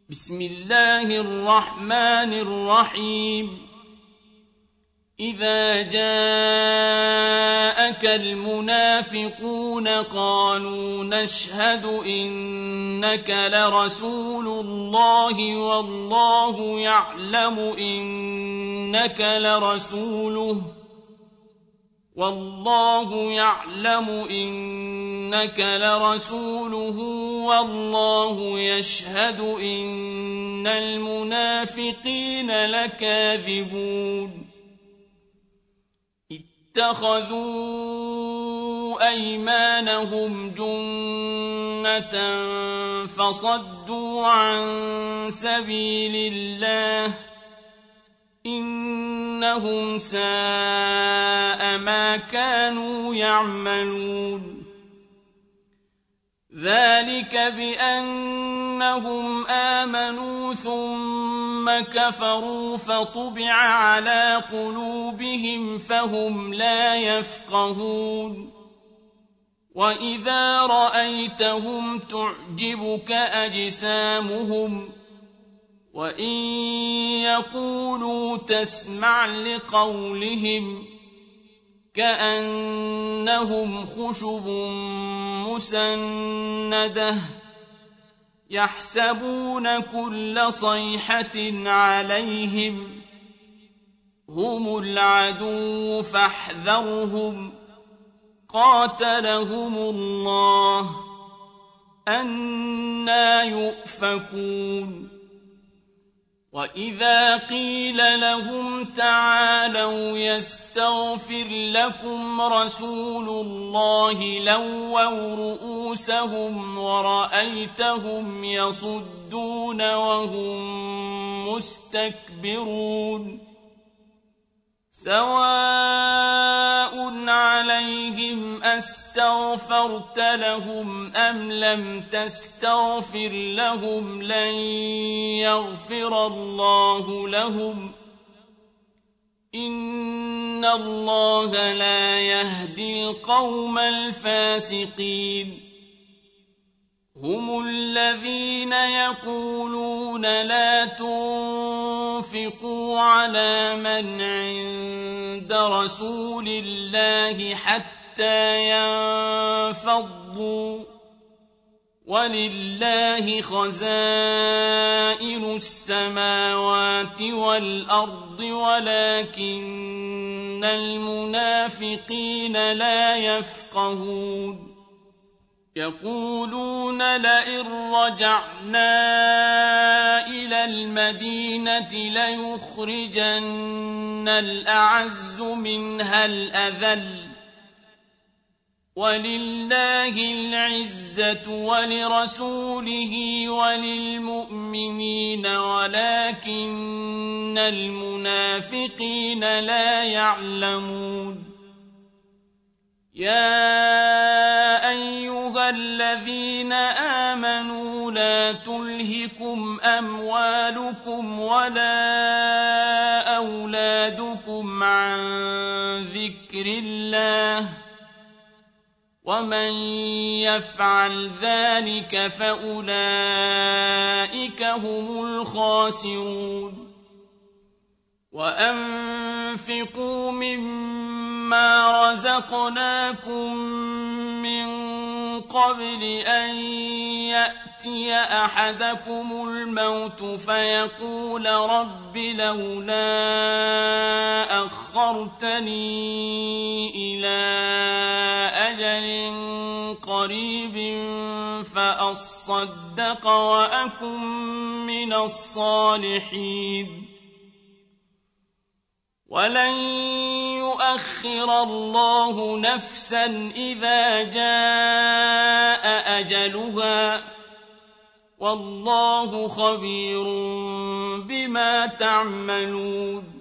بسم الله الرحمن الرحيم إذا جاءك المنافقون قالوا نشهد إنك لرسول الله والله يعلم إنك لرسوله والله يشهد إن المنافقين لكاذبون اتخذوا أيمانهم جنة فصدوا عن سبيل الله إنهم ساء ما كانوا يعملون ذلك بأنهم آمنوا ثم كفروا فطبع على قلوبهم فهم لا يفقهون وإذا رأيتهم تعجبك أجسامهم وإن يقولوا تسمع لقولهم كأنهم خشب مسندة يحسبون كل صيحة عليهم هم العدو فاحذرهم قاتلهم الله أنى يؤفكون وإذا قيل لهم تعالوا يستغفر لكم رسول الله لووا رؤوسهم ورأيتهم يصدون وهم مستكبرون سواء عليهم أستغفرت لهم أم لم تستغفر لهم لن يغفر الله لهم إن الله لا يهدي القوم الفاسقين هم الذين يقولون لا تنفقوا على من عند رسول الله حتى ينفضوا ولله خزائن السماوات والأرض ولكن المنافقين لا يفقهون يقولون لئن رجعنا إلى المدينة ليخرجن الأعز منها الأذل ولله العزة ولرسوله وللمؤمنين ولكن المنافقين لا يعلمون يا أيها الذين آمنوا لا تلهكم أموالكم ولا أولادكم عن ذكر الله ومن يفعل ذلك فأولئك هم الخاسرون وأنفقوا مما رزقناكم من قبل أن يأتي أحدكم الموت فيقول رب لولا أخرتني إلى أجل قريب فأصدق وأكن من الصالحين ولن يؤخر الله نفسا إذا جاء أجلها والله خبير بما تعملون